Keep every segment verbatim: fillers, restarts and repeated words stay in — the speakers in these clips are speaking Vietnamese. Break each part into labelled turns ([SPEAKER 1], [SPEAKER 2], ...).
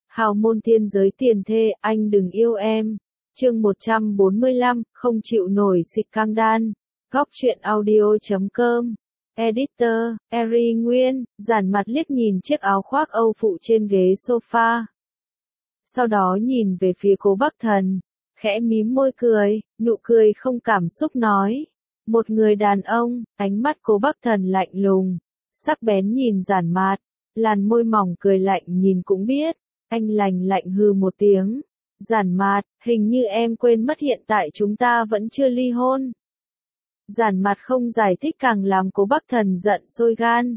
[SPEAKER 1] Hào môn thiên giới tiền thê, anh đừng yêu em. Chương một trăm bốn mươi lăm, không chịu nổi xịt căng đan. Góc truyện audio chấm com. Editor, Eri Nguyên, giản mặt liếc nhìn chiếc áo khoác Âu phụ trên ghế sofa. Sau đó nhìn về phía Cố Bắc Thần, khẽ mím môi cười, nụ cười không cảm xúc nói. Một người đàn ông, ánh mắt Cố Bắc Thần lạnh lùng, sắc bén nhìn giản mạt, làn môi mỏng cười lạnh nhìn cũng biết, anh lành lạnh hừ một tiếng. Giản mạt, hình như em quên mất hiện tại chúng ta vẫn chưa ly hôn. Giản mặt không giải thích càng làm Cố Bắc Thần giận sôi gan.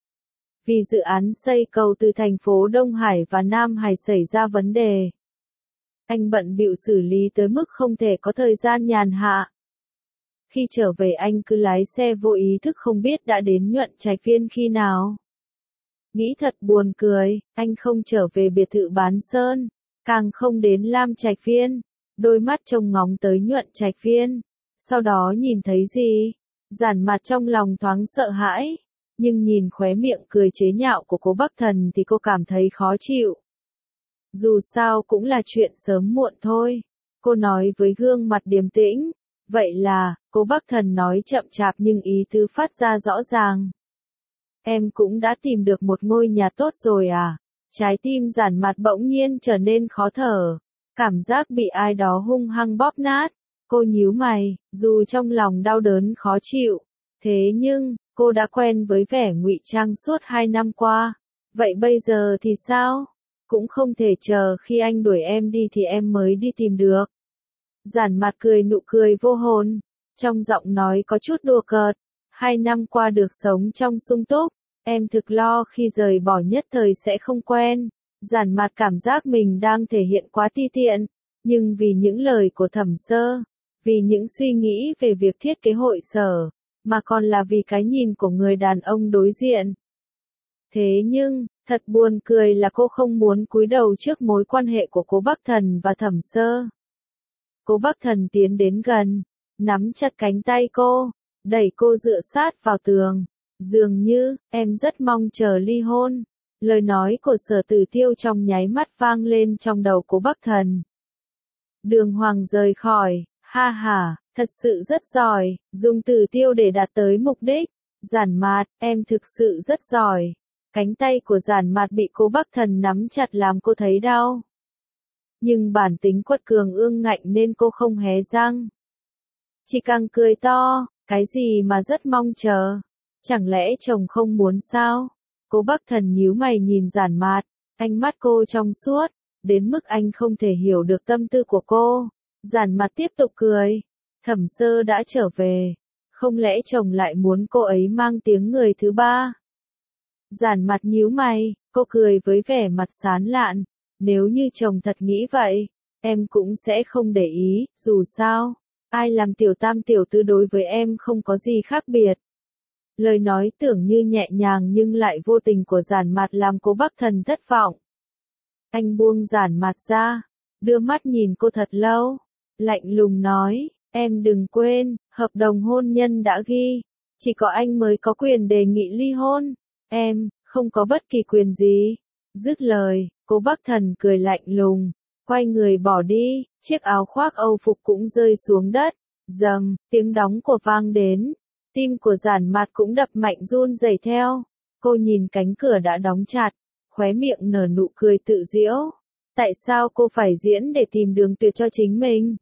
[SPEAKER 1] Vì dự án xây cầu từ thành phố Đông Hải và Nam Hải xảy ra vấn đề. Anh bận bịu xử lý tới mức không thể có thời gian nhàn hạ. Khi trở về anh cứ lái xe vô ý thức không biết đã đến Nhuận Trạch Viên khi nào. Nghĩ thật buồn cười, anh không trở về biệt thự Bán Sơn, càng không đến Lam Trạch Viên, đôi mắt trông ngóng tới Nhuận Trạch Viên. Sau đó nhìn thấy gì? Giản mặt trong lòng thoáng sợ hãi, nhưng nhìn khóe miệng cười chế nhạo của Cố Bắc Thần thì cô cảm thấy khó chịu. Dù sao cũng là chuyện sớm muộn thôi, cô nói với gương mặt điềm tĩnh. Vậy là, Cố Bắc Thần nói chậm chạp nhưng ý tứ phát ra rõ ràng. Em cũng đã tìm được một ngôi nhà tốt rồi à? Trái tim giản mặt bỗng nhiên trở nên khó thở, cảm giác bị ai đó hung hăng bóp nát. Cô nhíu mày, dù trong lòng đau đớn khó chịu, thế nhưng, cô đã quen với vẻ ngụy trang suốt hai năm qua. Vậy bây giờ thì sao? Cũng không thể chờ khi anh đuổi em đi thì em mới đi tìm được. Giản mặt cười nụ cười vô hồn, trong giọng nói có chút đùa cợt. Hai năm qua được sống trong sung túc, em thực lo khi rời bỏ nhất thời sẽ không quen. Giản mặt cảm giác mình đang thể hiện quá ti tiện, nhưng vì những lời của Thẩm Sơ, vì những suy nghĩ về việc thiết kế hội sở, mà còn là vì cái nhìn của người đàn ông đối diện. Thế nhưng, thật buồn cười là cô không muốn cúi đầu trước mối quan hệ của Cố Bắc Thần và Thẩm Sơ. Cố Bắc Thần tiến đến gần, nắm chặt cánh tay cô, đẩy cô dựa sát vào tường. Dường như, em rất mong chờ ly hôn. Lời nói của Sở Tử Tiêu trong nháy mắt vang lên trong đầu Cố Bắc Thần. Đường Hoàng rời khỏi, ha ha, thật sự rất giỏi, dùng Tử Tiêu để đạt tới mục đích. Giản mạt, em thực sự rất giỏi. Cánh tay của giản mạt bị Cố Bắc Thần nắm chặt làm cô thấy đau. Nhưng bản tính quật cường ương ngạnh nên cô không hé răng. Chỉ càng cười to, cái gì mà rất mong chờ. Chẳng lẽ chồng không muốn sao? Cố Bắc Thần nhíu mày nhìn giản mạt, ánh mắt cô trong suốt, đến mức anh không thể hiểu được tâm tư của cô. Giản mặt tiếp tục cười. Thẩm Sơ đã trở về. Không lẽ chồng lại muốn cô ấy mang tiếng người thứ ba? Giản mặt nhíu mày, cô cười với vẻ mặt sán lạn. Nếu như chồng thật nghĩ vậy, em cũng sẽ không để ý, dù sao, ai làm tiểu tam tiểu tư đối với em không có gì khác biệt. Lời nói tưởng như nhẹ nhàng nhưng lại vô tình của giản mặt làm Cố Bắc Thần thất vọng. Anh buông giản mặt ra, đưa mắt nhìn cô thật lâu, lạnh lùng nói, em đừng quên, hợp đồng hôn nhân đã ghi, chỉ có anh mới có quyền đề nghị ly hôn, em, không có bất kỳ quyền gì. Dứt lời, Cố Bắc Thần cười lạnh lùng, quay người bỏ đi, chiếc áo khoác Âu phục cũng rơi xuống đất, dầm, tiếng đóng của vang đến, tim của giản mặt cũng đập mạnh run rẩy theo, cô nhìn cánh cửa đã đóng chặt, khóe miệng nở nụ cười tự giễu, tại sao cô phải diễn để tìm đường tuyệt cho chính mình?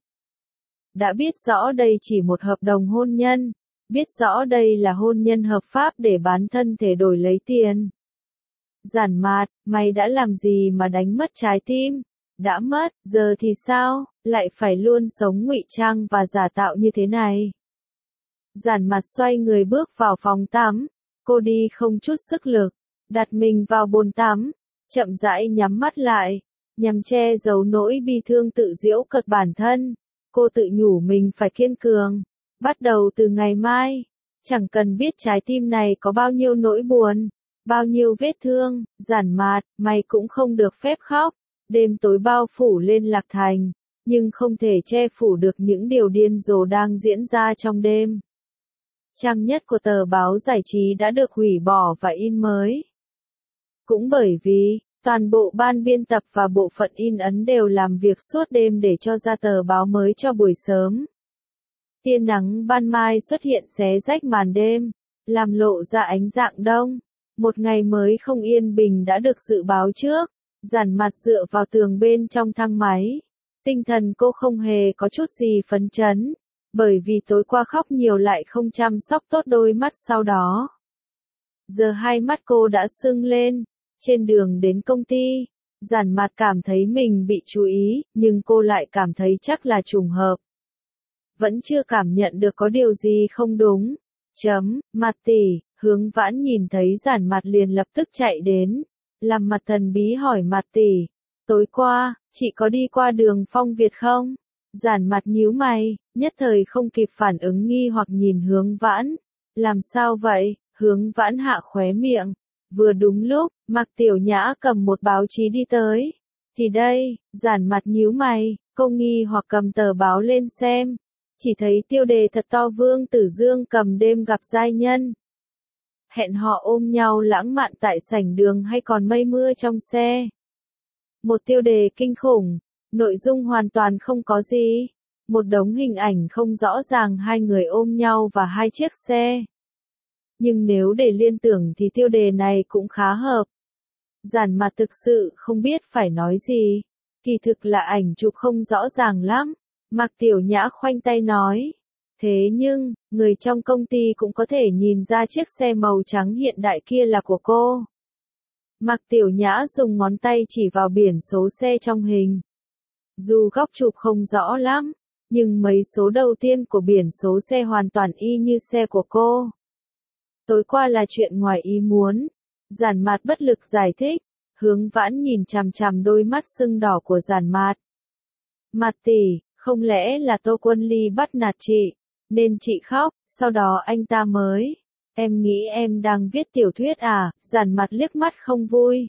[SPEAKER 1] Đã biết rõ đây chỉ một hợp đồng hôn nhân, biết rõ đây là hôn nhân hợp pháp để bán thân thể đổi lấy tiền. Giản mạt, mày đã làm gì mà đánh mất trái tim? Đã mất, giờ thì sao, lại phải luôn sống ngụy trang và giả tạo như thế này? Giản mặt xoay người bước vào phòng tắm, cô đi không chút sức lực, đặt mình vào bồn tắm, chậm rãi nhắm mắt lại, nhằm che giấu nỗi bi thương tự giễu cợt bản thân. Cô tự nhủ mình phải kiên cường, bắt đầu từ ngày mai, chẳng cần biết trái tim này có bao nhiêu nỗi buồn, bao nhiêu vết thương, giản mạt, mày cũng không được phép khóc. Đêm tối bao phủ lên Lạc Thành, nhưng không thể che phủ được những điều điên rồ đang diễn ra trong đêm. Trang nhất của tờ báo giải trí đã được hủy bỏ và in mới. Cũng bởi vì, Toàn bộ ban biên tập và bộ phận in ấn đều làm việc suốt đêm để cho ra tờ báo mới cho buổi sớm. Tia nắng ban mai xuất hiện xé rách màn đêm, làm lộ ra ánh rạng đông. Một ngày mới không yên bình đã được dự báo trước. Giản Mặt dựa vào tường bên trong thang máy. Tinh thần cô không hề có chút gì phấn chấn, bởi vì tối qua khóc nhiều lại không chăm sóc tốt đôi mắt sau đó. Giờ hai mắt cô đã sưng lên. Trên đường đến công ty, Giản Mặt cảm thấy mình bị chú ý, nhưng cô lại cảm thấy chắc là trùng hợp. Vẫn chưa cảm nhận được có điều gì không đúng. Chấm, Mặt tỷ, Hướng Vãn nhìn thấy Giản Mặt liền lập tức chạy đến, làm mặt thần bí hỏi Mặt tỷ, tối qua, chị có đi qua đường Phong Việt không? Giản Mặt nhíu mày, nhất thời không kịp phản ứng nghi hoặc nhìn Hướng Vãn. Làm sao vậy? Hướng Vãn hạ khóe miệng. Vừa đúng lúc, Mạc Tiểu Nhã cầm một báo chí đi tới. Thì đây, Giản Mặt nhíu mày, cô nghi hoặc cầm tờ báo lên xem. Chỉ thấy tiêu đề thật to Vương Tử Dương cầm đêm gặp giai nhân. Hẹn họ ôm nhau lãng mạn tại sảnh đường hay còn mây mưa trong xe. Một tiêu đề kinh khủng, nội dung hoàn toàn không có gì. Một đống hình ảnh không rõ ràng hai người ôm nhau và hai chiếc xe. Nhưng nếu để liên tưởng thì tiêu đề này cũng khá hợp. Giản Mặt thực sự không biết phải nói gì. Kỳ thực là ảnh chụp không rõ ràng lắm. Mạc Tiểu Nhã khoanh tay nói. Thế nhưng, người trong công ty cũng có thể nhìn ra chiếc xe màu trắng hiện đại kia là của cô. Mạc Tiểu Nhã dùng ngón tay chỉ vào biển số xe trong hình. Dù góc chụp không rõ lắm, nhưng mấy số đầu tiên của biển số xe hoàn toàn y như xe của cô. Tối qua là chuyện ngoài ý muốn. Giản Mặt bất lực giải thích. Hướng Vãn nhìn chằm chằm đôi mắt sưng đỏ của Giản Mặt. Mặt tỷ, không lẽ là Tô Quân Ly bắt nạt chị, nên chị khóc, sau đó anh ta mới. Em nghĩ em đang viết tiểu thuyết à? Giản Mặt liếc mắt không vui.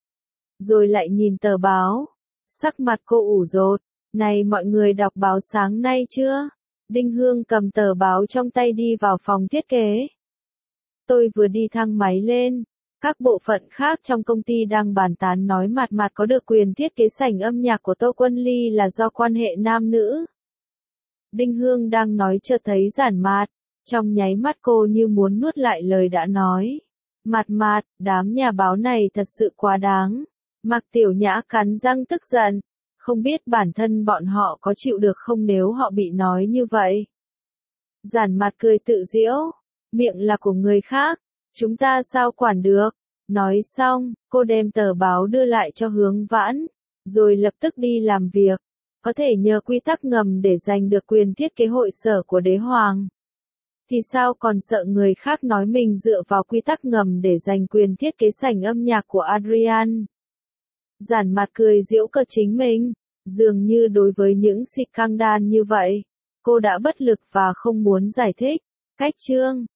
[SPEAKER 1] Rồi lại nhìn tờ báo. Sắc mặt cô ủ rột. Này mọi người đọc báo sáng nay chưa? Đinh Hương cầm tờ báo trong tay đi vào phòng thiết kế. Tôi vừa đi thang máy lên. Các bộ phận khác trong công ty đang bàn tán nói Mặt Mặt có được quyền thiết kế sảnh âm nhạc của Tô Quân Ly là do quan hệ nam nữ. Đinh Hương đang nói chợt thấy Giản Mặt. Trong nháy mắt cô như muốn nuốt lại lời đã nói. Mặt Mặt, đám nhà báo này thật sự quá đáng. Mạc Tiểu Nhã cắn răng tức giận. Không biết bản thân bọn họ có chịu được không nếu họ bị nói như vậy. Giản Mặt cười tự giễu. Miệng là của người khác. Chúng ta sao quản được. Nói xong, cô đem tờ báo đưa lại cho Hướng Vãn. Rồi lập tức đi làm việc. Có thể nhờ quy tắc ngầm để giành được quyền thiết kế hội sở của đế hoàng. Thì sao còn sợ người khác nói mình dựa vào quy tắc ngầm để giành quyền thiết kế sảnh âm nhạc của Adrian. Giản Mặt cười giễu cợt chính mình. Dường như đối với những scandal như vậy, cô đã bất lực và không muốn giải thích. Cách chương